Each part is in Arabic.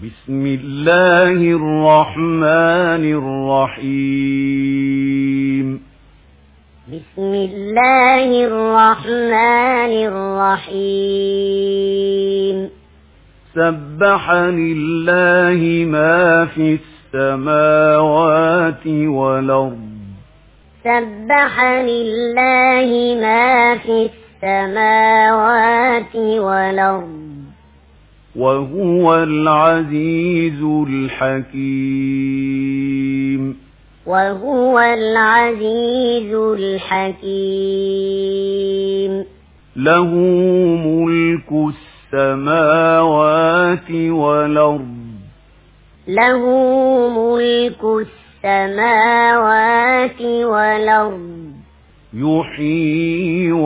بسم الله الرحمن الرحيم بسم الله الرحمن الرحيم سبح لله ما في السماوات والأرض سبح لله ما في السماوات والأرض وهو العزيز الحكيم وهو العزيز الحكيم له ملك السماوات والأرض له ملك السماوات والأرض يحيي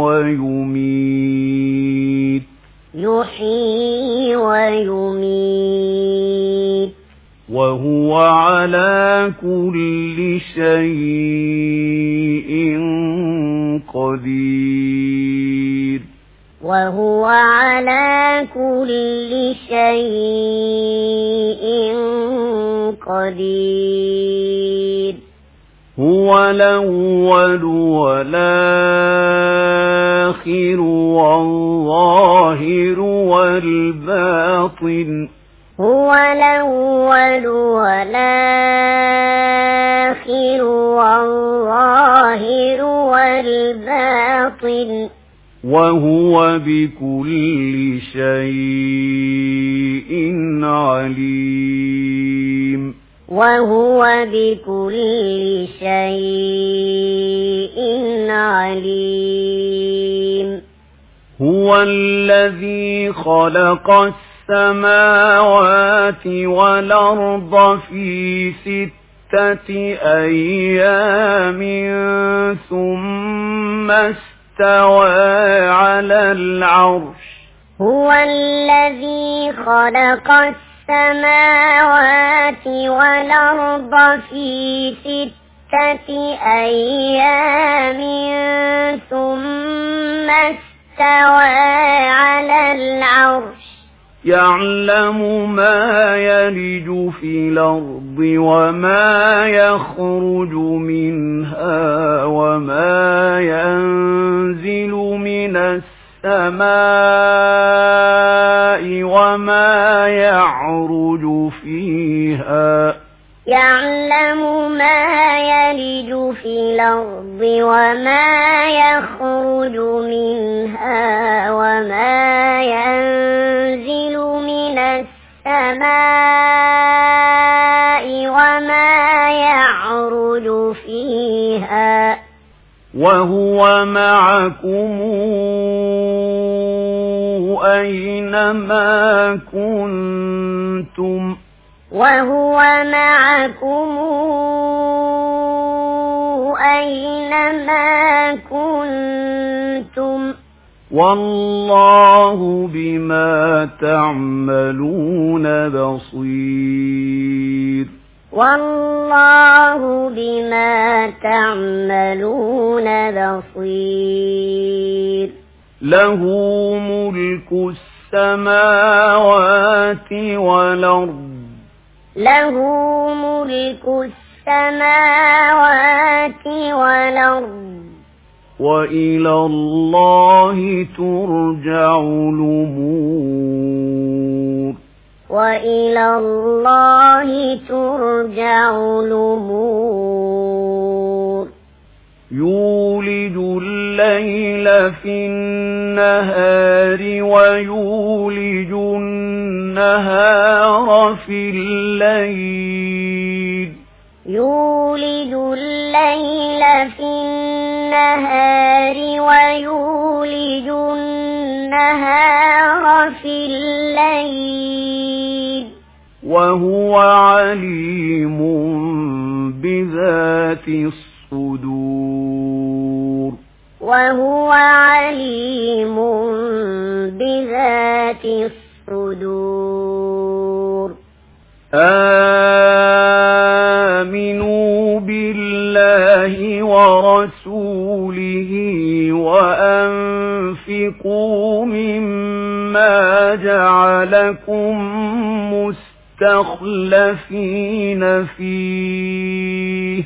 ويميت يحيي ويميت وهو على كل شيء قدير وهو على كل شيء قدير هو الأول والآخر والظاهر والباطن هو الأول والآخر والظاهر والباطن وهو بكل شيء عليم وهو بكل شيء عليم هو الذي خلق السماوات والأرض في 6 أيام ثم استوى على العرش هو الذي خلق السماوات والأرض في 6 أيام ثم استوى على العرش يعلم ما يلج في الأرض وما يخرج منها وما ينزل من السماء وما يعرج فيها يعلم ما يلج في الأرض وما يخرج منها وما ينزل من السماء وما يعرج فيها وهو معكم أينما كنتم وهو معكم أينما كنتم والله بما تعملون بصير والله بما تعملون بصير له ملك السماوات والأرض له ملك السماوات والأرض وإلى الله ترجع الأمور وإلى الله ترجع الأمور يولج الليل في النهار ويولج النهار في الليل يولج الليل في النهار ويولج النهار في الليل وهو عليم بذات الصدور وهو عليم بذات الصدور آمنوا بالله ورسوله وأنفقوا مما جعلكم مستخلفين فيه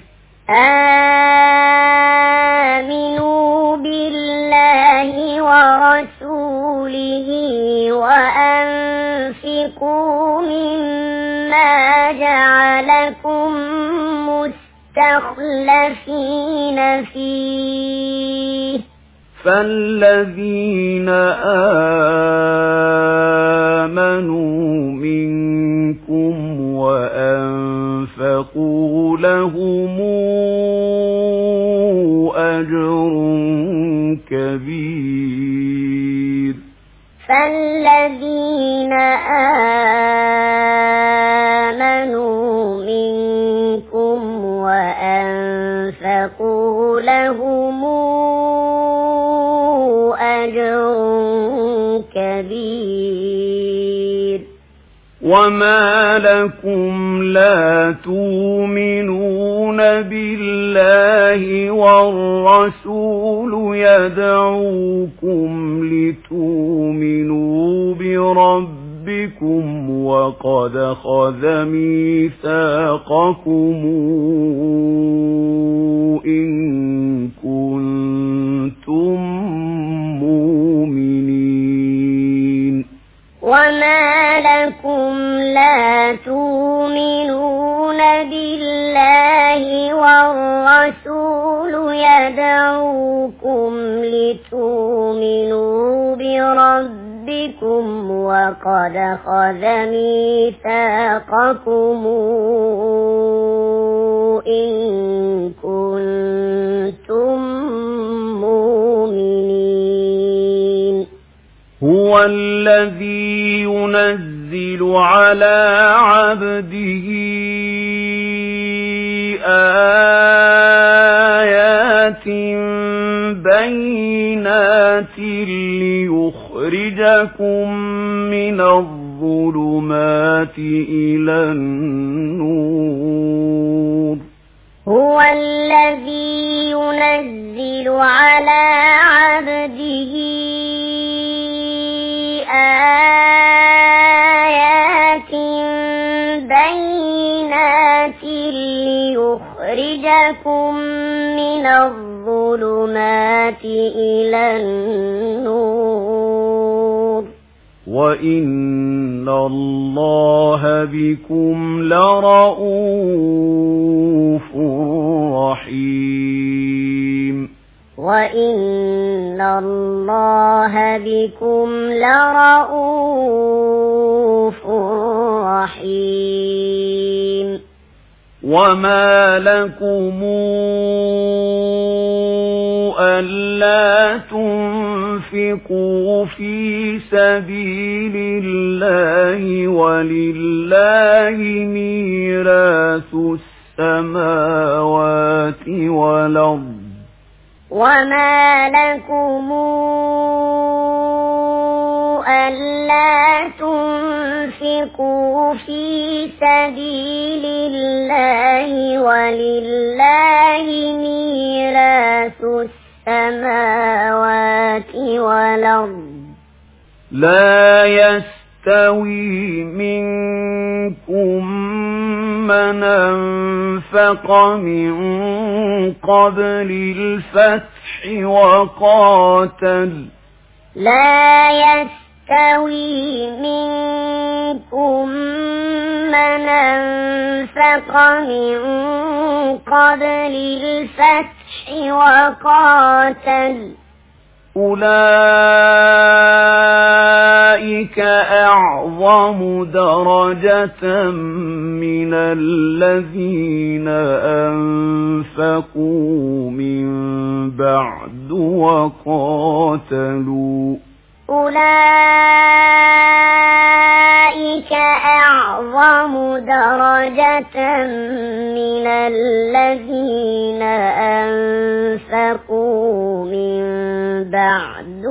آمنوا بالله ورسوله وأنفقوا مما جعلكم مستخلفين فيه فالذين آمنوا منكم وأنفقوا لهم أجر كبير فالذين آمنوا منكم وأنفقوا لهم أجر كبير وما لكم لا تؤمنون بالله والرسول يدعوكم لتؤمنوا بربكم وقد أخذ ميثاقكم إن كنتم مؤمنين وما لكم لا تؤمنون بالله والرسول يدعوكم لتؤمنوا بربكم وقد أخذ ميثاقكم إن كنتم مؤمنين هو الذي ينزل على عبده آيات بينات ليخرجكم من الظلمات إلى النور هو الذي ينزل على عبده آيات بينات ليخرجكم من الظلمات إلى النور وإن الله بكم لرءوف رحيم وإن الله بكم لرءوف رحيم وما لكم ألا تنفقوا في سبيل الله ولله ميراث السماوات والأرض وما لكم ألا تنفقوا في سبيل الله ولله ميراث السماوات والأرض لا يستوي منكم من أنفق من قبل الفتح وقاتل لا يستوي منكم من أنفق من قبل الفتح وقاتل أولئك أعظم درجة من الذين أنفقوا من بعد وقاتلوا أولئك أعظم درجة من الذين أنفقوا من بعد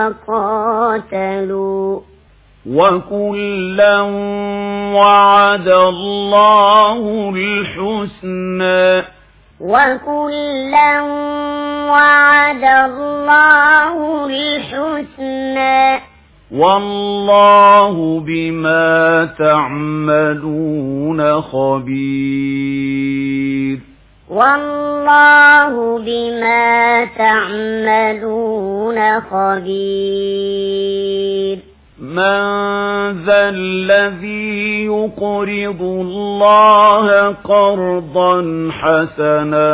وقاتلوا وكلا وعد الله الحسنى وكلا وعد الله الحسنى والله بما تعملون خبير. والله بما تعملون خبير. من ذا الذي يقرض الله قرضا حسنا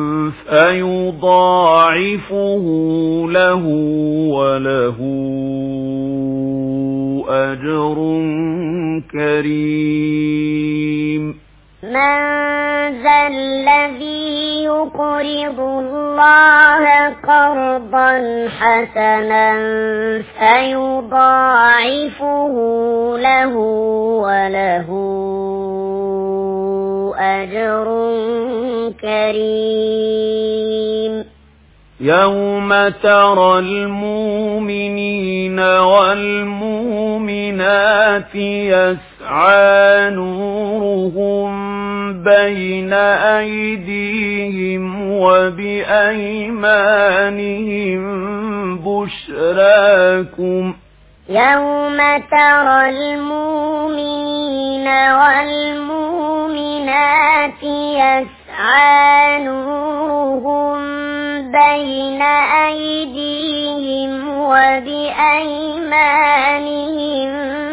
فيضاعفه له وله أجر كريم. من ذا الذي يقرض الله قرضا حسنا فيضاعفه له وله أجر كريم. يوم ترى المؤمنين والمؤمنات يسعى نورهم بين أيديهم وبأيمانهم بشراكم. يوم ترى المؤمنين والمؤمنات يسعى نورهم بين أيديهم وبأيمانهم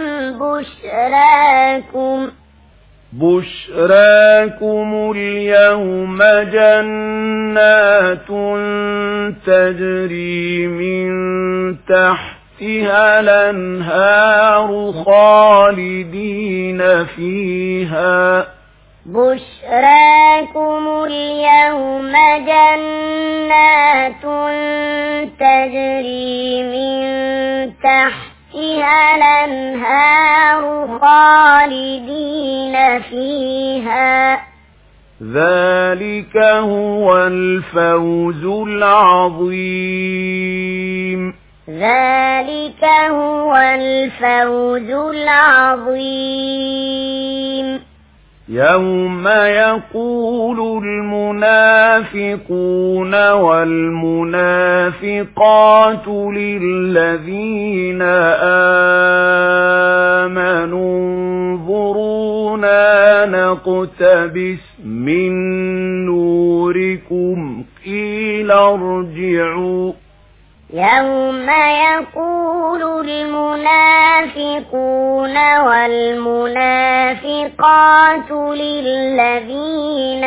بشراكم اليوم جنات تجري من تحتها الأنهار خالدين فيها. بشراكم اليوم جنات تجري من تحتها الأنهار خالدين فيها. ذلك هو الفوز العظيم. ذلك هو الفوز العظيم. يوم يقول المنافقون والمنافقات للذين آمنوا انظرونا نقتبس من نوركم قيل ارجعوا. يوم يقول المنافقون والمنافقات للذين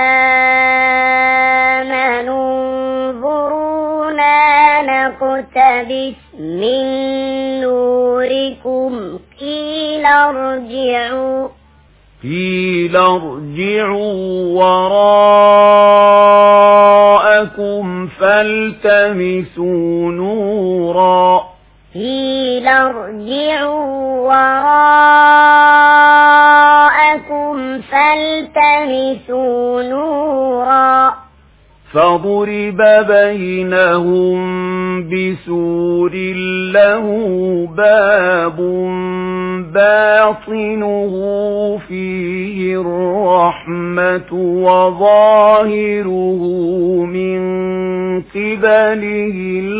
آمنوا انظرونا نقتبس من نوركم قيل ارجعوا. وراءكم فالتمسوا نورا. قيل ارجعوا وراءكم فالتمسوا نورا. فضرب بينهم بسور له باب باطنه فيه الرحمة وظاهره من قبله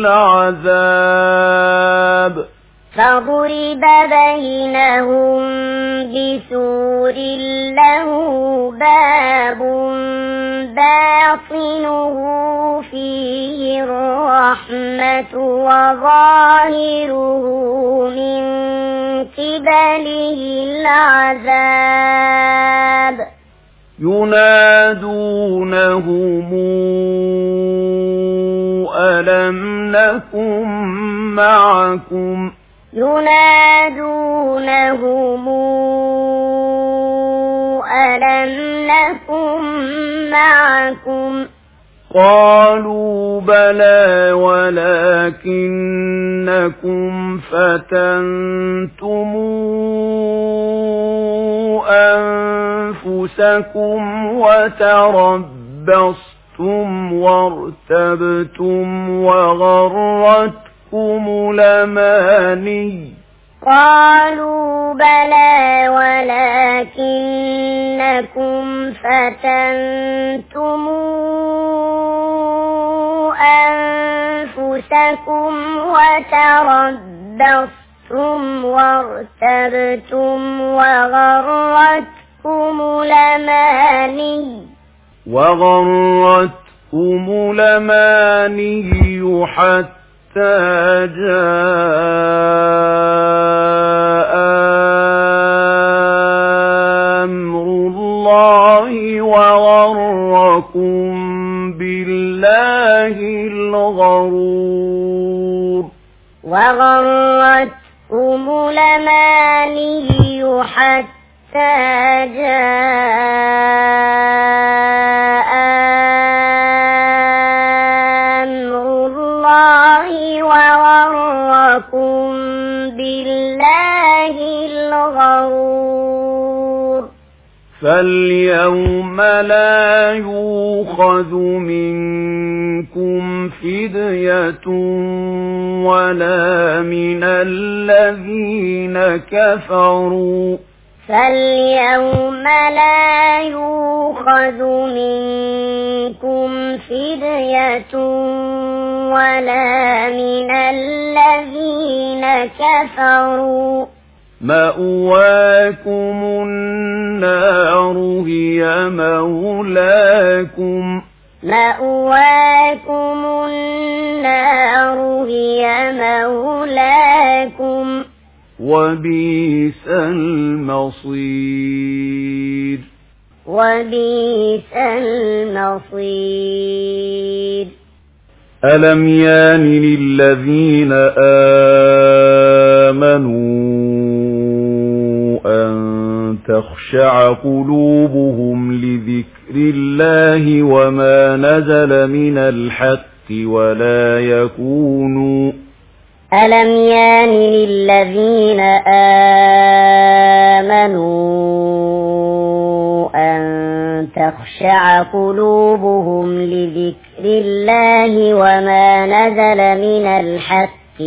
العذاب. فضرب بينهم بسور له باب باطنه فيه الرحمة وظاهره من قبله العذاب. ينادونهم ألم نكن معكم. ينادونهم ألم نكن معكم. قالوا بلى ولكنكم فتنتم أنفسكم وتربصتم وارتبتم وغرتكم الأماني. قالوا بلى ولكنكم فتنتم أنفسكم وارتبتم وغرتكم الأماني حتى جاء أمر الله وغركم بالله الغرور وغرتكم الأماني حتى جاء أمر الله وغركم بالله الغرور فاليوم لا يؤخذ منكم فدية ولا من الذين كفروا فاليوم لا يؤخذ منكم فدية ولا من الذين كفروا مأواكم النار هي مولاكم وبئس المصير ألم يان للذين آمنوا أن تخشع قلوبهم لذكر الله وما نزل من الحق ولا يكونوا ألم يان للذين آمنوا أن تخشع قلوبهم لذكر الله وما نزل من الحق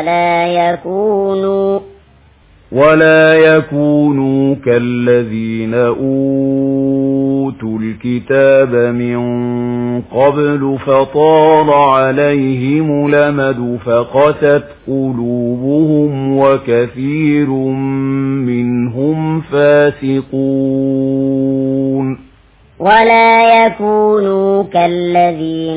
ولا يكونوا كالذين أوتوا الكتاب من قبل فطال عليهم الأمد فقست قلوبهم وكثير منهم فاسقون ولا يكونوا كالذين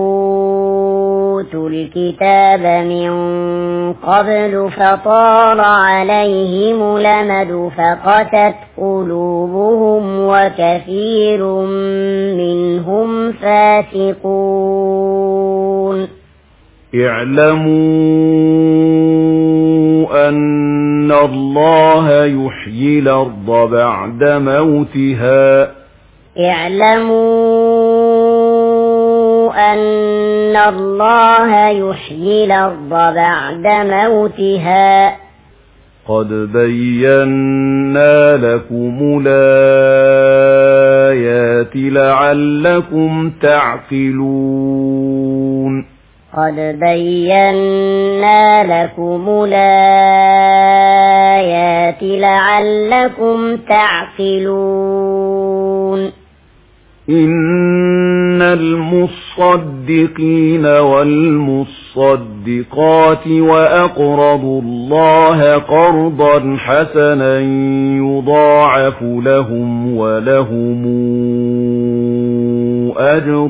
أوتوا الكتاب من قبل فطال عليهم الأمد فقست قلوبهم وكثير منهم فاسقون اعلموا أن الله يحيي الأرض بعد موتها اعلموا أن الله يحيي الأرض بعد موتها قد بينا لكم الآيات لعلكم تعقلون قد بينا لكم الآيات لعلكم تعقلون إن المصدقين والمصدقات وأقرضوا الله قرضا حسنا يضاعف لهم ولهم أجر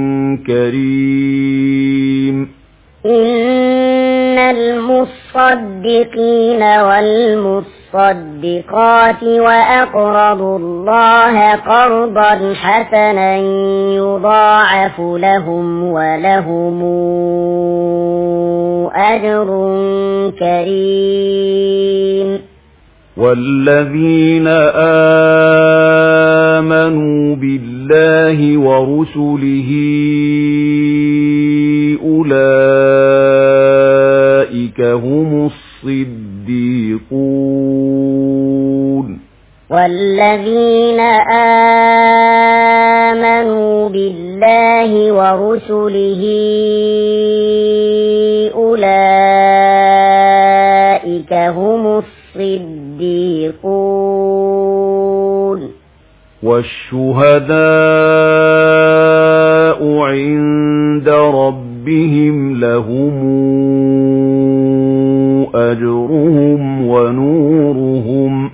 كريم إن المصدقين والمصدقات وأقرضوا الله قرضا حسنا يضاعف لهم ولهم أجر كريم والذين آمنوا بالله ورسله أولئك هم الصديقون والذين آمنوا بالله ورسله أولئك هم الصديقون والشهداء عند ربهم لهم أجرهم ونورهم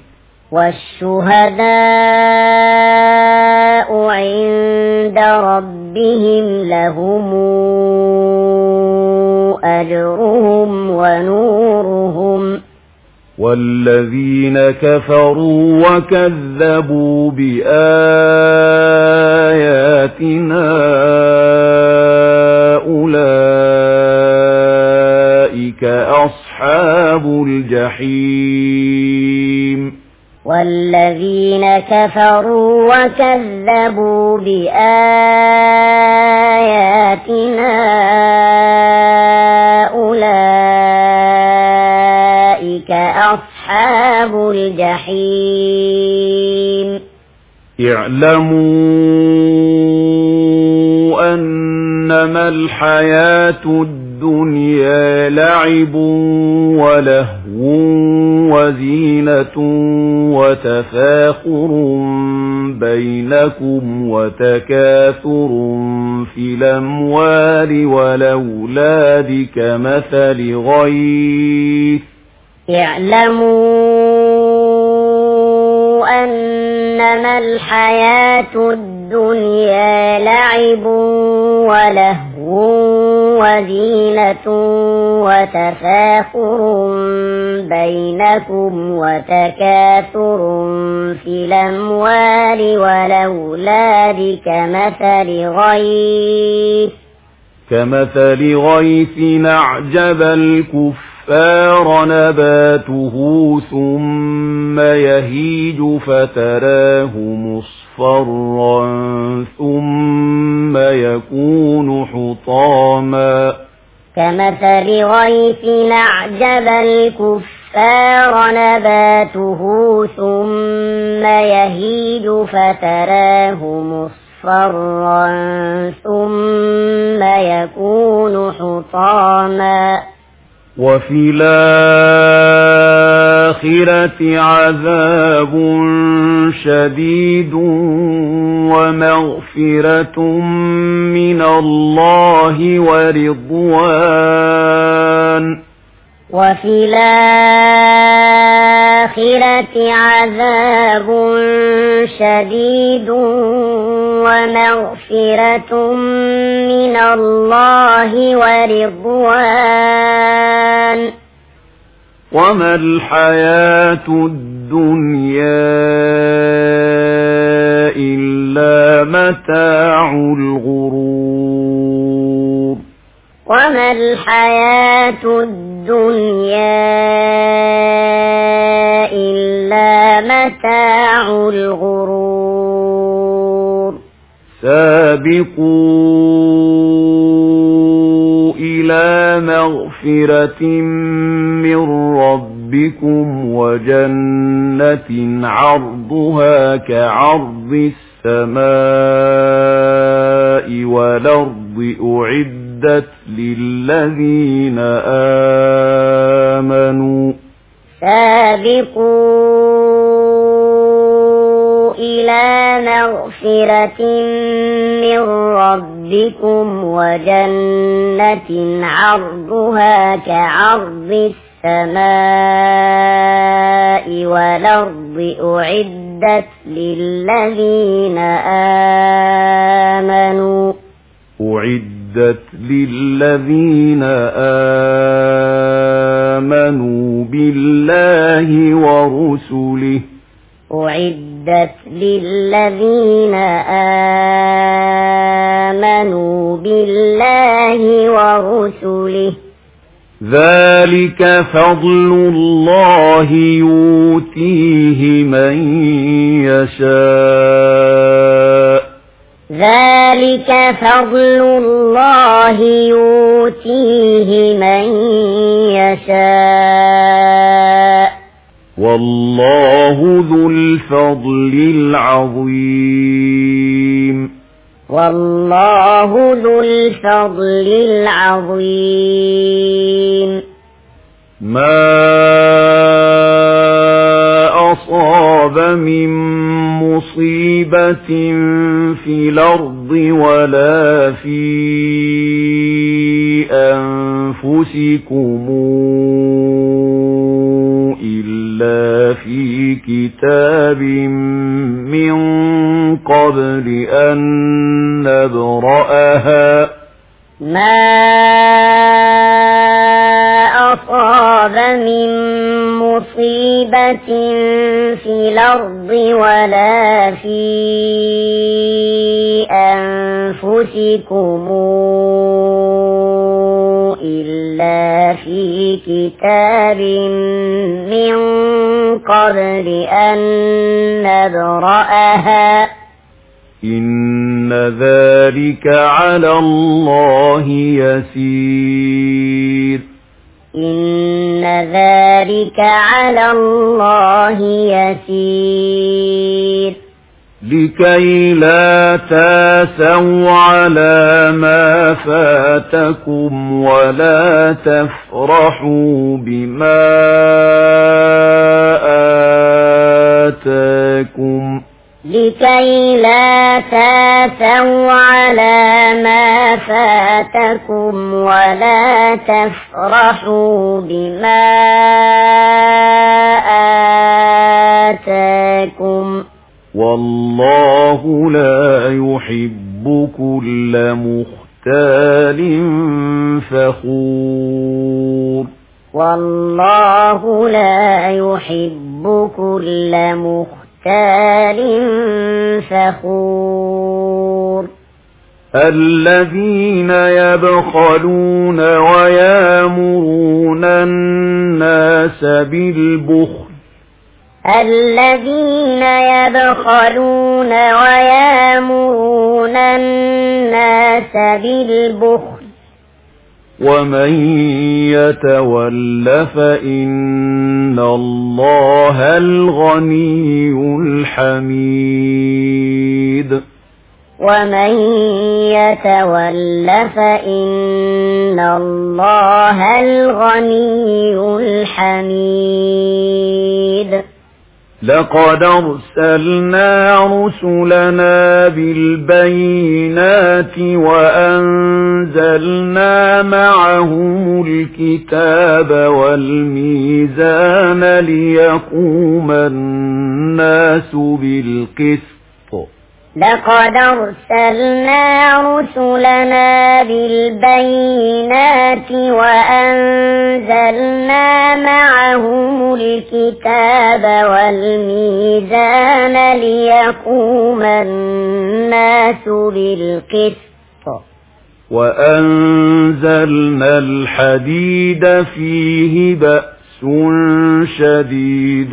والشهداء عند ربهم لهم أجرهم ونورهم والذين كفروا وكذبوا بآياتنا أولئك أصحاب الجحيم والذين كفروا وكذبوا بآياتنا أولئك أصحاب الجحيم اعلموا أنما الحياة الدنيا لعب ولهو وزينة وتفاخر بينكم وتكاثر في الأموال والأولاد اعلموا أنما الحياة الدنيا لعب ولهو وزينة وتفاخر بينكم وتكاثر في الأموال والأولاد كمثل غيث أعجب الكفار نباته ثم يهيج فتراه مصفرا ثم يكون حطاما كمثل غيث أعجب الكفار نباته ثم يهيج فتراه مصفرا ثم يكون حطاما وفي الآخرة عذاب شديد ومغفرة من الله ورضوان وفي الآخرة عذاب شديد ومغفرة من الله ورضوان وما الحياة الدنيا إلا متاع الغرور وما الحياة الدنيا إلا متاع الغرور سابقوا إلى مغفرة من ربكم وجنة عرضها كعرض السماء والأرض أعدت للذين آمنوا سابقوا إلى مغفرة من ربكم وجنة عرضها كعرض السماء والأرض أعدت للذين آمنوا بالله ورسله أعدت للذين آمنوا بالله ورسله ذلك فضل الله يؤتيه من يشاء ذلك فضل الله يؤتيه من يشاء والله ذو الفضل العظيم والله ذو الفضل العظيم ما أصاب من مصيبة في الأرض ولا في أنفسكم كتاب من قبل أن نبرأها ما أصاب من مصيبة في الأرض ولا في أنفسكم إلا في كتاب من قبل أن نبرأها إن ذلك على الله يسير إن ذلك على الله يسير لكي لا تاسوا على ما فاتكم ولا تفرحوا بما آتاكم لكي لا تاسوا على ما فاتكم ولا تفرحوا بما آتاكم والله لا يحب كل مختال فخور والله لا يحب كل مختال فخور الذين يبخلون ويامرون الناس بالبخل الذين يبخلون ويامرون الناس بالبخل ومن يتول فإن الله الغني الحميد ومن يتول فإن الله الغني الحميد لقد أرسلنا رسلنا بالبينات وأنزلنا معهم الكتاب والميزان ليقوم الناس بالقسط لقد أرسلنا رسلنا بالبينات وأنزلنا معهم الكتاب والميزان ليقوم الناس بالقسط وأنزلنا الحديد فيه بأس شديد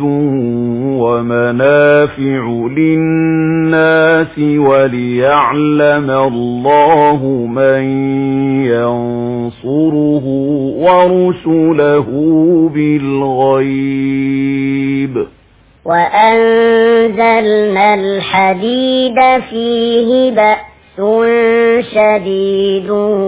ومنافع للناس وليعلم الله من ينصره ورسله بالغيب وأنزلنا الحديد فيه بأس شديد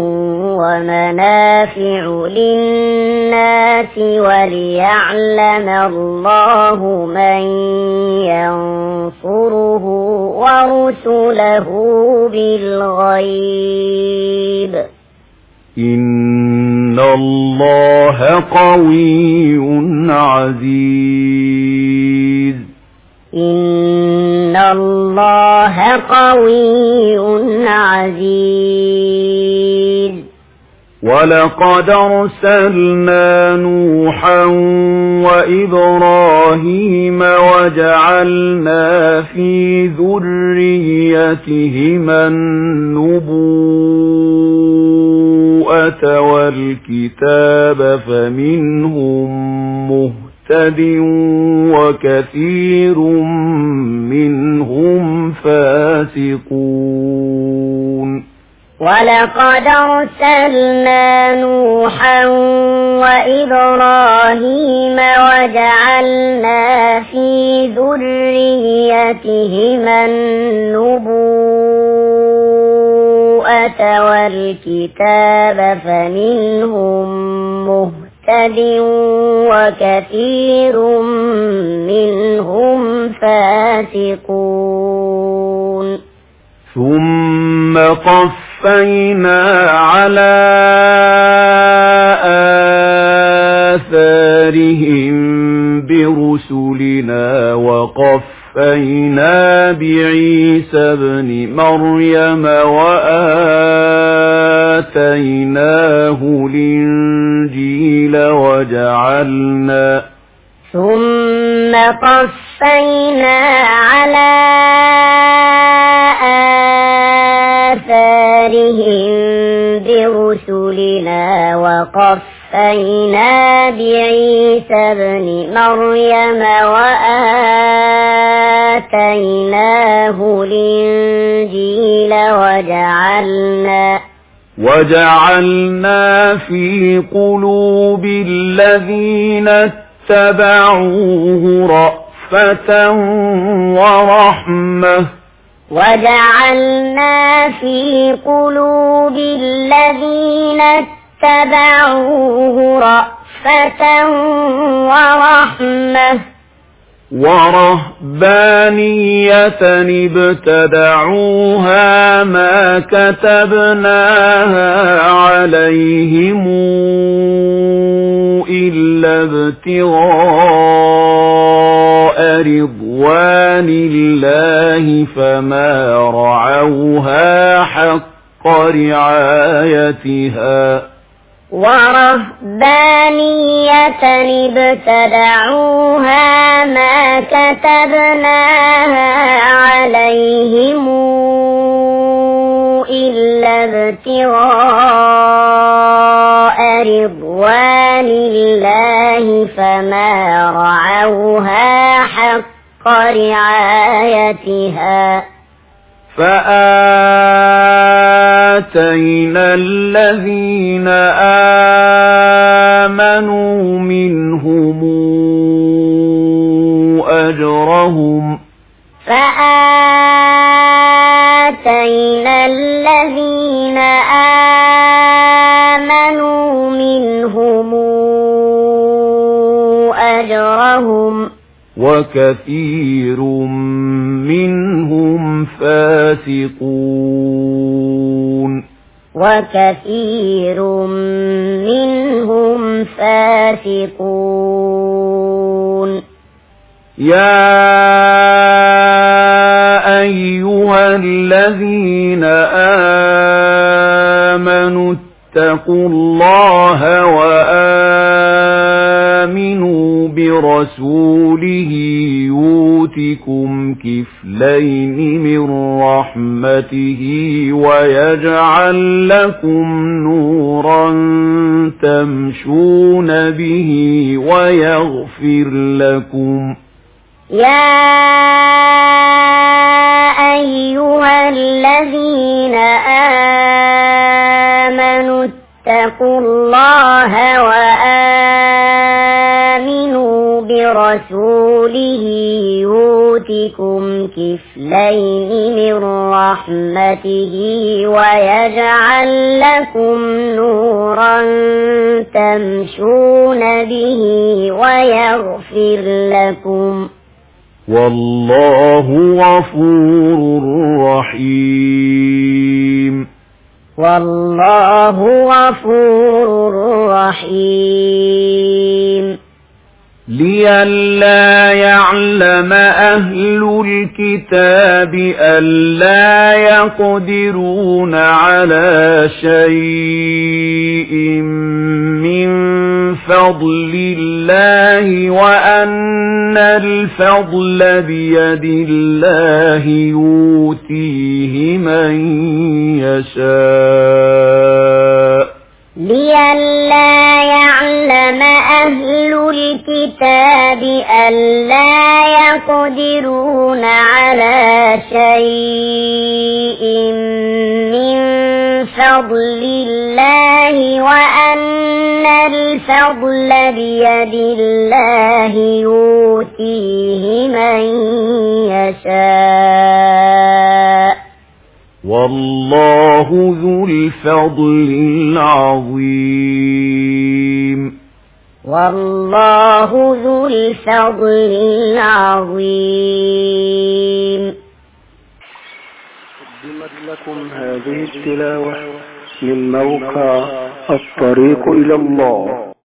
ومنافع للناس وليعلم الله من ينصره ورسله بالغيب إن الله قوي عزيز إن الله قوي عزيز ولقد أرسلنا نوحا وإبراهيم وجعلنا في ذريتهما النبوءة والكتاب فمنهم مهتد وكثير منهم فاسقون ولقد أرسلنا نوحا وإبراهيم وجعلنا في ذريتهما النبوءة والكتاب فمنهم مهتد وكثير منهم فاسقون ثم قفينا على آثارهم برسلنا وقفينا بعيسى ابن مريم وآتيناه الإنجيل ثم قفينا على آثارهم برسلنا وقفينا بعيسى ابن مريم وآتيناه الإنجيل وجعلنا في قلوب الذين اتبعوه رأفة ورحمة وجعلنا في قلوب الذين اتبعوه رأفة ورحمة ورهبانية ابتدعوها ما كتبناها عليهم إلا ابتغاء رضوان الله فما رعوها حق رعايتها ورهبانية ابتدعوها ما كتبناها عليهم إلا ابتغاء رضوان الله فما رعوها حق رعايتها فآتينا الذين آمنوا منهم أجرهم فآتينا الذين آمنوا منهم أجرهم وكثير منهم فاسقون يا أيها الذين آمنوا اتقوا الله وآمنوا برسوله يؤتكم كفلين من رحمته ويجعل لكم نورا تمشون به ويغفر لكم يا أيها الذين آمنوا اتقوا الله وآمنوا برسوله يؤتكم كفلين من رحمته ويجعل لكم نورا تمشون به ويغفر لكم والله غفور رحيم والله غفور رحيم لئلا يعلم أهل الكتاب ألا يقدرون على شيء من فضل الله وأن الفضل بيد الله يؤتيه من يشاء لئلا يعلم أهل الكتاب ألا يقدرون على شيء من فضل الله وأن الفضل بيد الله يؤتيه من يشاء والله ذو الفضل العظيم والله ذو الفضل العظيم. قدمت لكم هذه التلاوة من موقع الطريق إلى الله.